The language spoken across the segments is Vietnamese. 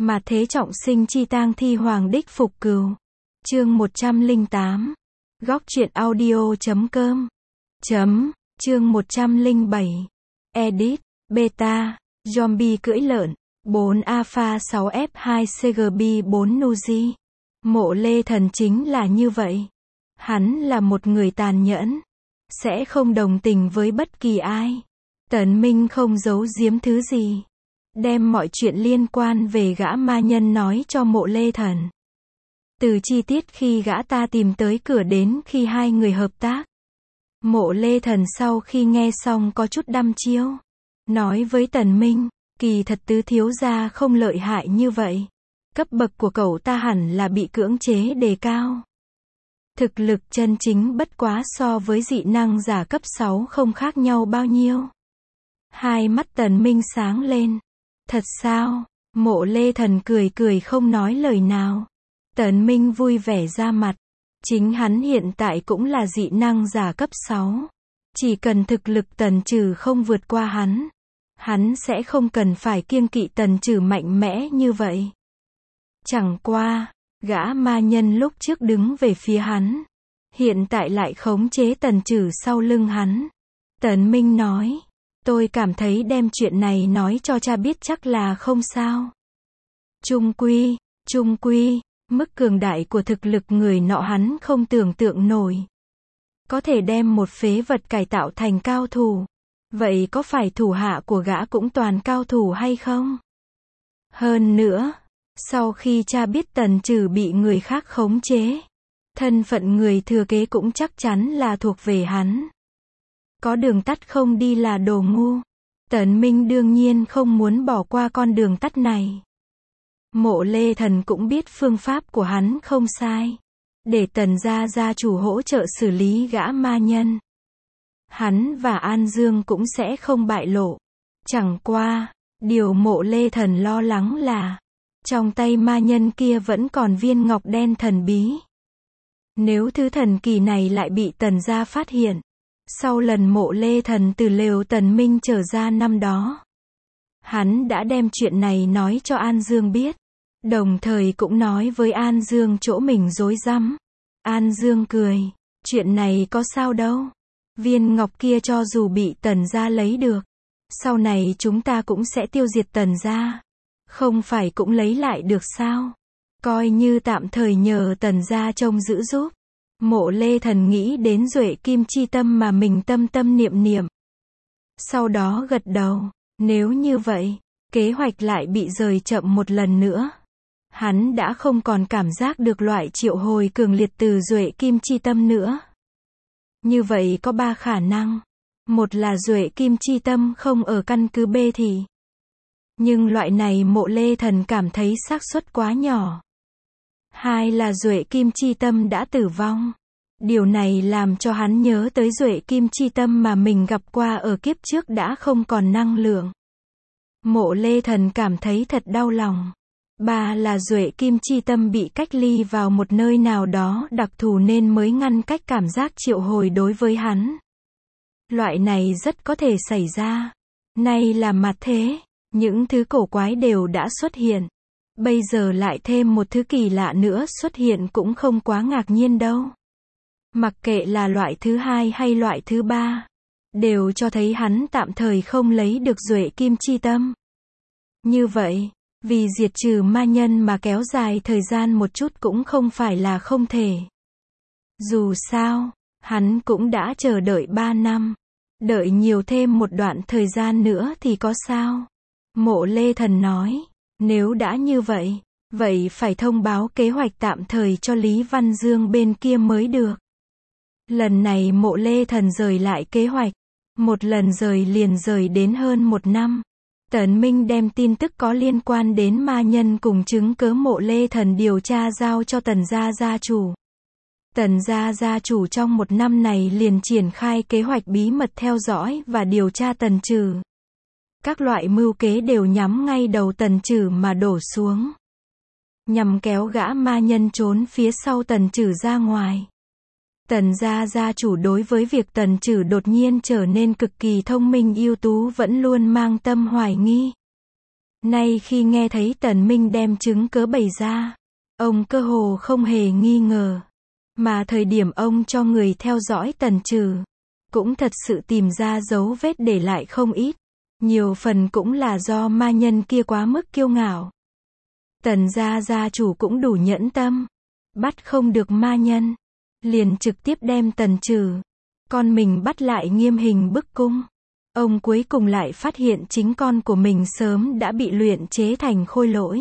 Mà thế trọng sinh chi tang thi hoàng đích phục cừu. Chương 108. Góc truyện audio.com. Chương 107. Edit, Beta, Zombie cưỡi lợn, 4 Alpha 6 F2 CGB 4 Nuzi. Mộ Lê Thần chính là như vậy. Hắn là một người tàn nhẫn, sẽ không đồng tình với bất kỳ ai. Tần Minh không giấu giếm thứ gì, đem mọi chuyện liên quan về gã ma nhân nói cho Mộ Lê Thần. Từ chi tiết khi gã ta tìm tới cửa đến khi hai người hợp tác. Mộ Lê Thần sau khi nghe xong có chút đăm chiêu, nói với Tần Minh, kỳ thật tứ thiếu gia không lợi hại như vậy. Cấp bậc của cậu ta hẳn là bị cưỡng chế đề cao. Thực lực chân chính bất quá so với dị năng giả cấp 6 không khác nhau bao nhiêu. Hai mắt Tần Minh sáng lên. Thật sao? Mộ Lê Thần cười cười không nói lời nào. Tần Minh vui vẻ ra mặt. Chính hắn hiện tại cũng là dị năng giả cấp 6. Chỉ cần thực lực Tần Trừ không vượt qua hắn sẽ không cần phải kiêng kỵ Tần Trừ mạnh mẽ như vậy. Chẳng qua, gã ma nhân lúc trước đứng về phía hắn, hiện tại lại khống chế Tần Trừ sau lưng hắn. Tần Minh nói, tôi cảm thấy đem chuyện này nói cho cha biết chắc là không sao. Chung quy, mức cường đại của thực lực người nọ hắn không tưởng tượng nổi. Có thể đem một phế vật cải tạo thành cao thủ. Vậy có phải thủ hạ của gã cũng toàn cao thủ hay không? Hơn nữa, sau khi cha biết Tần Trừ bị người khác khống chế, thân phận người thừa kế cũng chắc chắn là thuộc về hắn. Có đường tắt không đi là đồ ngu. Tần Minh đương nhiên không muốn bỏ qua con đường tắt này. Mộ Lê Thần cũng biết phương pháp của hắn không sai. Để Tần gia chủ hỗ trợ xử lý gã ma nhân. Hắn và An Dương cũng sẽ không bại lộ. Chẳng qua, điều Mộ Lê Thần lo lắng là, trong tay ma nhân kia vẫn còn viên ngọc đen thần bí. Nếu thứ thần kỳ này lại bị Tần gia phát hiện, sau lần Mộ Lê Thần từ lều Tần Minh trở ra năm đó, hắn đã đem chuyện này nói cho An Dương biết, đồng thời cũng nói với An Dương chỗ mình rối rắm. An Dương cười, chuyện này có sao đâu. Viên ngọc kia cho dù bị Tần gia lấy được, sau này chúng ta cũng sẽ tiêu diệt Tần gia. Không phải cũng lấy lại được sao? Coi như tạm thời nhờ Tần gia trông giữ giúp. Mộ Lê Thần nghĩ đến Duệ Kim Chi Tâm mà mình tâm niệm. Sau đó gật đầu, nếu như vậy, kế hoạch lại bị rời chậm một lần nữa. Hắn đã không còn cảm giác được loại triệu hồi cường liệt từ Duệ Kim Chi Tâm nữa. Như vậy có 3 khả năng. Một là Duệ Kim Chi Tâm không ở căn cứ B thì. Nhưng loại này Mộ Lê Thần cảm thấy xác suất quá nhỏ. Hai là Duệ Kim Chi Tâm đã tử vong. Điều này làm cho hắn nhớ tới Duệ Kim Chi Tâm mà mình gặp qua ở kiếp trước đã không còn năng lượng. Mộ Lê Thần cảm thấy thật đau lòng. Ba là Duệ Kim Chi Tâm bị cách ly vào một nơi nào đó đặc thù nên mới ngăn cách cảm giác triệu hồi đối với hắn. Loại này rất có thể xảy ra. Nay là mặt thế, những thứ cổ quái đều đã xuất hiện. Bây giờ lại thêm một thứ kỳ lạ nữa xuất hiện cũng không quá ngạc nhiên đâu. Mặc kệ là loại thứ hai hay loại thứ ba, đều cho thấy hắn tạm thời không lấy được Duệ Kim Chi Tâm. Như vậy, vì diệt trừ ma nhân mà kéo dài thời gian một chút cũng không phải là không thể. Dù sao, hắn cũng đã chờ đợi 3 năm. Đợi nhiều thêm một đoạn thời gian nữa thì có sao? Mộ Lê Thần nói, nếu đã như vậy, vậy phải thông báo kế hoạch tạm thời cho Lý Văn Dương bên kia mới được. Lần này Mộ Lê Thần rời lại kế hoạch. Một lần rời liền rời đến hơn 1 năm. Tần Minh đem tin tức có liên quan đến ma nhân cùng chứng cớ Mộ Lê Thần điều tra giao cho Tần gia chủ. Tần gia chủ trong 1 năm này liền triển khai kế hoạch bí mật theo dõi và điều tra Tần Trừ. Các loại mưu kế đều nhắm ngay đầu Tần Trừ mà đổ xuống. Nhằm kéo gã ma nhân trốn phía sau Tần Trừ ra ngoài. Tần gia chủ đối với việc Tần Trừ đột nhiên trở nên cực kỳ thông minh ưu tú vẫn luôn mang tâm hoài nghi. Nay khi nghe thấy Tần Minh đem chứng cớ bày ra, ông cơ hồ không hề nghi ngờ. Mà thời điểm ông cho người theo dõi Tần Trừ, cũng thật sự tìm ra dấu vết để lại không ít. Nhiều phần cũng là do ma nhân kia quá mức kiêu ngạo. Tần gia gia chủ cũng đủ nhẫn tâm. Bắt không được ma nhân, liền trực tiếp đem Tần Trừ, con mình bắt lại nghiêm hình bức cung. Ông cuối cùng lại phát hiện chính con của mình sớm đã bị luyện chế thành khôi lỗi.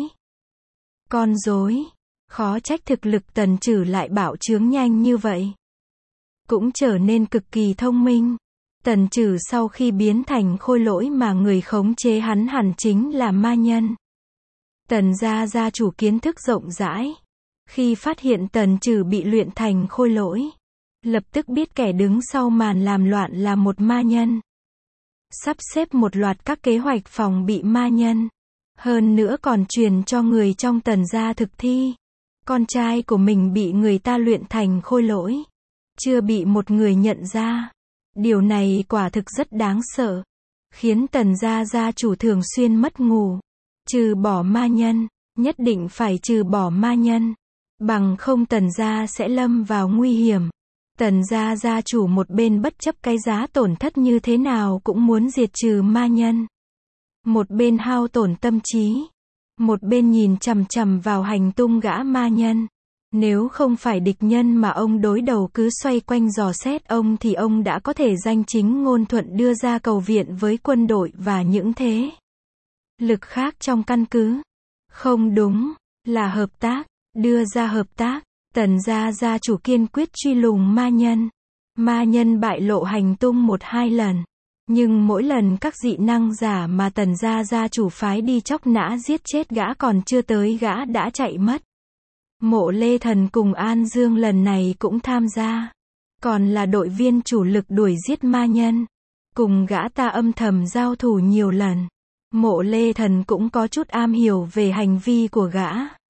Con rối, khó trách thực lực Tần Trừ lại bạo trướng nhanh như vậy. Cũng trở nên cực kỳ thông minh. Tần Trừ sau khi biến thành khôi lỗi mà người khống chế hắn hẳn chính là ma nhân. Tần gia gia chủ kiến thức rộng rãi. Khi phát hiện Tần Trừ bị luyện thành khôi lỗi, lập tức biết kẻ đứng sau màn làm loạn là một ma nhân. Sắp xếp một loạt các kế hoạch phòng bị ma nhân. Hơn nữa còn truyền cho người trong Tần gia thực thi. Con trai của mình bị người ta luyện thành khôi lỗi. Chưa bị một người nhận ra. Điều này quả thực rất đáng sợ. Khiến Tần gia gia chủ thường xuyên mất ngủ. Trừ bỏ ma nhân. Nhất định phải trừ bỏ ma nhân. Bằng không Tần gia sẽ lâm vào nguy hiểm. Tần gia gia chủ một bên bất chấp cái giá tổn thất như thế nào cũng muốn diệt trừ ma nhân. Một bên hao tổn tâm trí. Một bên nhìn chằm chằm vào hành tung gã ma nhân. Nếu không phải địch nhân mà ông đối đầu cứ xoay quanh dò xét ông thì ông đã có thể danh chính ngôn thuận đưa ra cầu viện với quân đội và những thế lực khác trong căn cứ. Không đúng, là hợp tác, đưa ra hợp tác. Tần gia gia chủ kiên quyết truy lùng ma nhân. Ma nhân bại lộ hành tung 1-2 lần. Nhưng mỗi lần các dị năng giả mà Tần gia gia chủ phái đi chóc nã giết chết gã còn chưa tới gã đã chạy mất. Mộ Lê Thần cùng An Dương lần này cũng tham gia. Còn là đội viên chủ lực đuổi giết ma nhân. Cùng gã ta âm thầm giao thủ nhiều lần. Mộ Lê Thần cũng có chút am hiểu về hành vi của gã.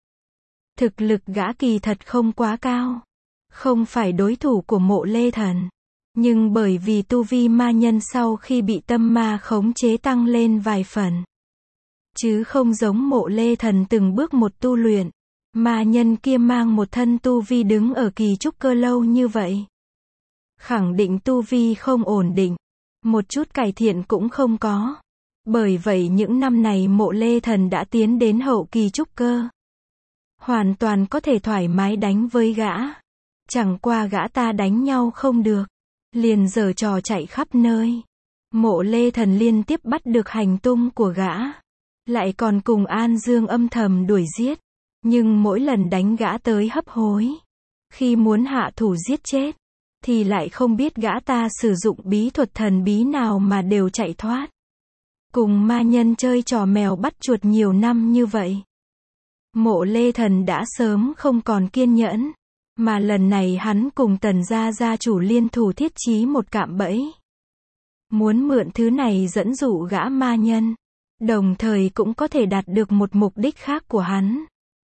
Thực lực gã kỳ thật không quá cao. Không phải đối thủ của Mộ Lê Thần. Nhưng bởi vì tu vi ma nhân sau khi bị tâm ma khống chế tăng lên vài phần. Chứ không giống Mộ Lê Thần từng bước một tu luyện. Ma nhân kia mang một thân tu vi đứng ở kỳ trúc cơ lâu như vậy. Khẳng định tu vi không ổn định. Một chút cải thiện cũng không có. Bởi vậy những năm này Mộ Lê Thần đã tiến đến hậu kỳ trúc cơ. Hoàn toàn có thể thoải mái đánh với gã. Chẳng qua gã ta đánh nhau không được. Liền giở trò chạy khắp nơi. Mộ Lê Thần liên tiếp bắt được hành tung của gã. Lại còn cùng An Dương âm thầm đuổi giết. Nhưng mỗi lần đánh gã tới hấp hối. Khi muốn hạ thủ giết chết. Thì lại không biết gã ta sử dụng bí thuật thần bí nào mà đều chạy thoát. Cùng ma nhân chơi trò mèo bắt chuột nhiều năm như vậy. Mộ Lê Thần đã sớm không còn kiên nhẫn. Mà lần này hắn cùng Tần gia gia chủ liên thủ thiết trí một cạm bẫy. Muốn mượn thứ này dẫn dụ gã ma nhân. Đồng thời cũng có thể đạt được một mục đích khác của hắn.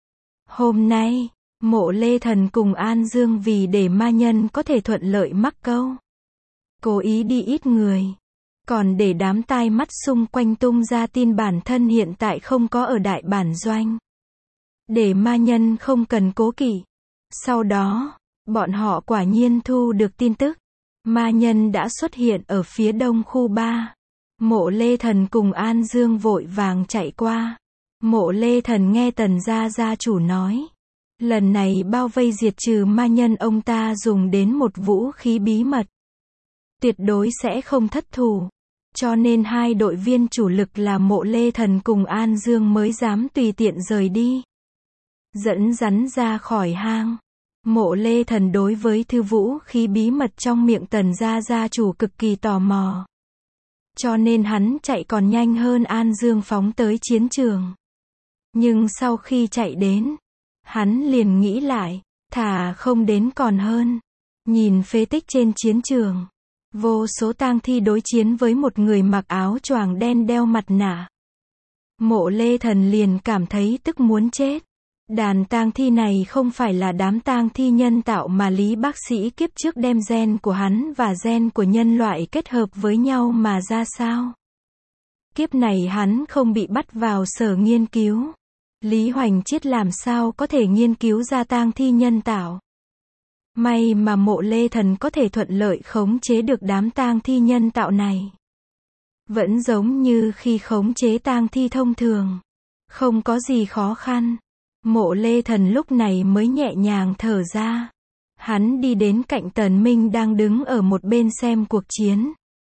Hôm nay, Mộ Lê Thần cùng An Dương vì để ma nhân có thể thuận lợi mắc câu. Cố ý đi ít người. Còn để đám tai mắt xung quanh tung ra tin bản thân hiện tại không có ở đại bản doanh. Để ma nhân không cần cố kỵ. Sau đó, bọn họ quả nhiên thu được tin tức. Ma nhân đã xuất hiện ở phía đông khu 3. Mộ Lê Thần cùng An Dương vội vàng chạy qua. Mộ Lê Thần nghe Tần gia gia chủ nói. Lần này bao vây diệt trừ ma nhân ông ta dùng đến một vũ khí bí mật. Tuyệt đối sẽ không thất thủ. Cho nên hai đội viên chủ lực là Mộ Lê Thần cùng An Dương mới dám tùy tiện rời đi. Dẫn rắn ra khỏi hang. Mộ Lê Thần đối với thư vũ khí bí mật trong miệng Tần gia gia chủ cực kỳ tò mò. Cho nên hắn chạy còn nhanh hơn An Dương phóng tới chiến trường. Nhưng sau khi chạy đến, hắn liền nghĩ lại, thà không đến còn hơn. Nhìn phế tích trên chiến trường, vô số tang thi đối chiến với một người mặc áo choàng đen đeo mặt nạ. Mộ Lê Thần liền cảm thấy tức muốn chết. Đàn tang thi này không phải là đám tang thi nhân tạo mà Lý bác sĩ kiếp trước đem gen của hắn và gen của nhân loại kết hợp với nhau mà ra sao? Kiếp này hắn không bị bắt vào sở nghiên cứu. Lý Hoành Chiết làm sao có thể nghiên cứu ra tang thi nhân tạo. May mà Mộ Lê Thần có thể thuận lợi khống chế được đám tang thi nhân tạo này. Vẫn giống như khi khống chế tang thi thông thường. Không có gì khó khăn. Mộ Lê Thần lúc này mới nhẹ nhàng thở ra. Hắn đi đến cạnh Tần Minh đang đứng ở một bên xem cuộc chiến.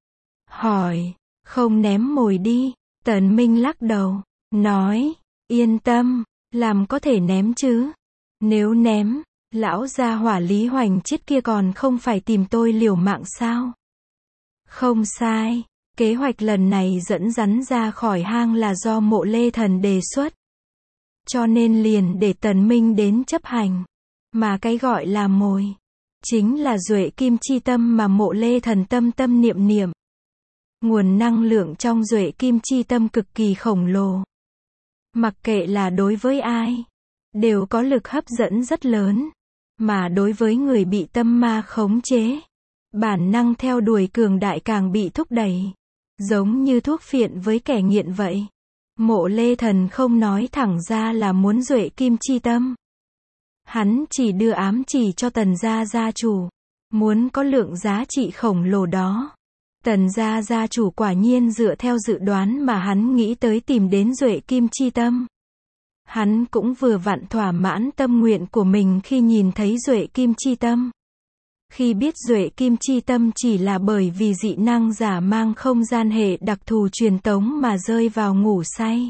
Hỏi, không ném mồi đi. Tần Minh lắc đầu, nói, yên tâm, làm có thể ném chứ. Nếu ném, lão gia hỏa Lý Hoành Chiết kia còn không phải tìm tôi liều mạng sao? Không sai, kế hoạch lần này dẫn rắn ra khỏi hang là do Mộ Lê Thần đề xuất. Cho nên liền để Tần Minh đến chấp hành. Mà cái gọi là mồi, chính là duệ kim chi tâm mà Mộ Lê Thần tâm tâm niệm niệm. Nguồn năng lượng trong duệ kim chi tâm cực kỳ khổng lồ. Mặc kệ là đối với ai, đều có lực hấp dẫn rất lớn. Mà đối với người bị tâm ma khống chế, bản năng theo đuổi cường đại càng bị thúc đẩy. Giống như thuốc phiện với kẻ nghiện vậy. Mộ Lê Thần không nói thẳng ra là muốn duệ kim chi tâm. Hắn chỉ đưa ám chỉ cho Tần gia gia chủ. Muốn có lượng giá trị khổng lồ đó. Tần gia gia chủ quả nhiên dựa theo dự đoán mà hắn nghĩ tới tìm đến duệ kim chi tâm. Hắn cũng vừa vặn thỏa mãn tâm nguyện của mình khi nhìn thấy duệ kim chi tâm. Khi biết duệ kim chi tâm chỉ là bởi vì dị năng giả mang không gian hệ đặc thù truyền tống mà rơi vào ngủ say.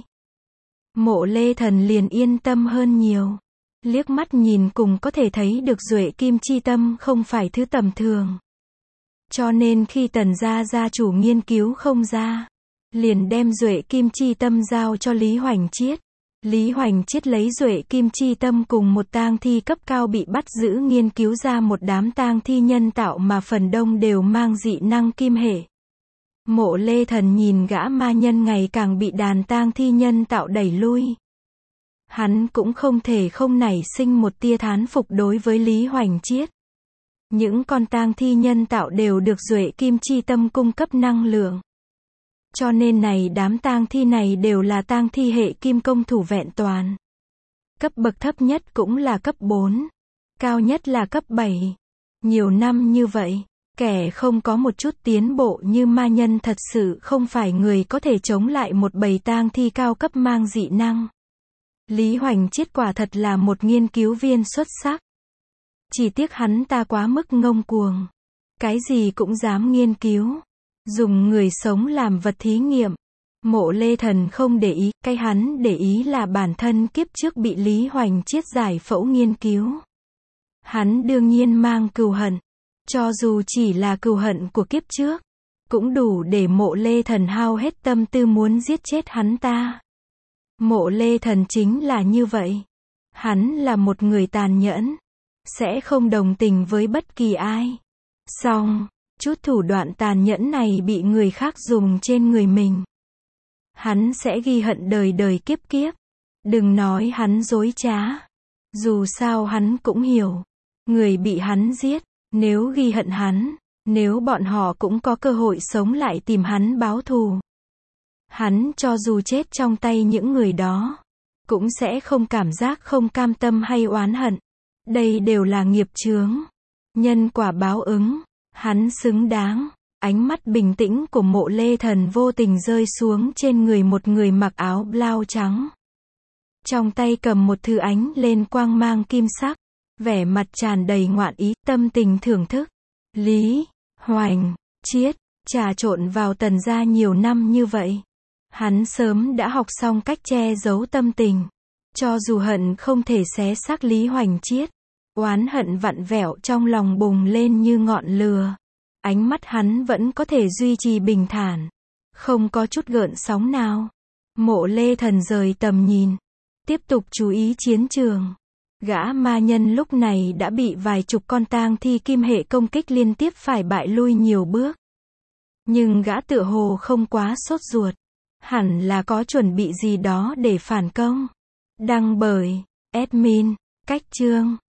Mộ Lê Thần liền yên tâm hơn nhiều. Liếc mắt nhìn cùng có thể thấy được duệ kim chi tâm không phải thứ tầm thường. Cho nên khi Tần gia gia chủ nghiên cứu không ra, liền đem duệ kim chi tâm giao cho Lý Hoành Chiết. Lý Hoành Chiết lấy duệ kim chi tâm cùng một tang thi cấp cao bị bắt giữ nghiên cứu ra một đám tang thi nhân tạo mà phần đông đều mang dị năng kim hệ. Mộ Lê Thần nhìn gã ma nhân ngày càng bị đàn tang thi nhân tạo đẩy lui. Hắn cũng không thể không nảy sinh một tia thán phục đối với Lý Hoành Chiết. Những con tang thi nhân tạo đều được duệ kim chi tâm cung cấp năng lượng. Cho nên đám tang thi này đều là tang thi hệ kim công thủ vẹn toàn. Cấp bậc thấp nhất cũng là cấp 4. Cao nhất là cấp 7. Nhiều năm như vậy, kẻ không có một chút tiến bộ như ma nhân thật sự không phải người có thể chống lại một bầy tang thi cao cấp mang dị năng. Lý Hoành Chiết quả thật là một nghiên cứu viên xuất sắc. Chỉ tiếc hắn ta quá mức ngông cuồng. Cái gì cũng dám nghiên cứu. Dùng người sống làm vật thí nghiệm. Mộ Lê Thần không để ý, cái hắn để ý là bản thân kiếp trước bị Lý Hoành Chiết giải phẫu nghiên cứu. Hắn đương nhiên mang cừu hận. Cho dù chỉ là cừu hận của kiếp trước, cũng đủ để Mộ Lê Thần hao hết tâm tư muốn giết chết hắn ta. Mộ Lê Thần chính là như vậy. Hắn là một người tàn nhẫn. Sẽ không đồng tình với bất kỳ ai. Song, chút thủ đoạn tàn nhẫn này bị người khác dùng trên người mình. Hắn sẽ ghi hận đời đời kiếp kiếp. Đừng nói hắn dối trá. Dù sao hắn cũng hiểu. Người bị hắn giết, nếu ghi hận hắn, nếu bọn họ cũng có cơ hội sống lại tìm hắn báo thù. Hắn cho dù chết trong tay những người đó, cũng sẽ không cảm giác không cam tâm hay oán hận. Đây đều là nghiệp chướng. Nhân quả báo ứng. Hắn xứng đáng. Ánh mắt bình tĩnh của Mộ Lê Thần vô tình rơi xuống trên người một người mặc áo blau trắng. Trong tay cầm một thứ ánh lên quang mang kim sắc. Vẻ mặt tràn đầy ngoạn ý, tâm tình thưởng thức. Lý Hoành Chiết trà trộn vào Tần gia nhiều năm như vậy. Hắn sớm đã học xong cách che giấu tâm tình. Cho dù hận không thể xé xác Lý Hoành Chiết, oán hận vặn vẹo trong lòng bùng lên như ngọn lửa. Ánh mắt hắn vẫn có thể duy trì bình thản, không có chút gợn sóng nào. Mộ Lê Thần rời tầm nhìn, tiếp tục chú ý chiến trường. Gã ma nhân lúc này đã bị vài chục con tang thi kim hệ công kích liên tiếp phải bại lui nhiều bước. Nhưng gã tựa hồ không quá sốt ruột. Hẳn là có chuẩn bị gì đó để phản công. Đăng bởi admin, Cách Chương.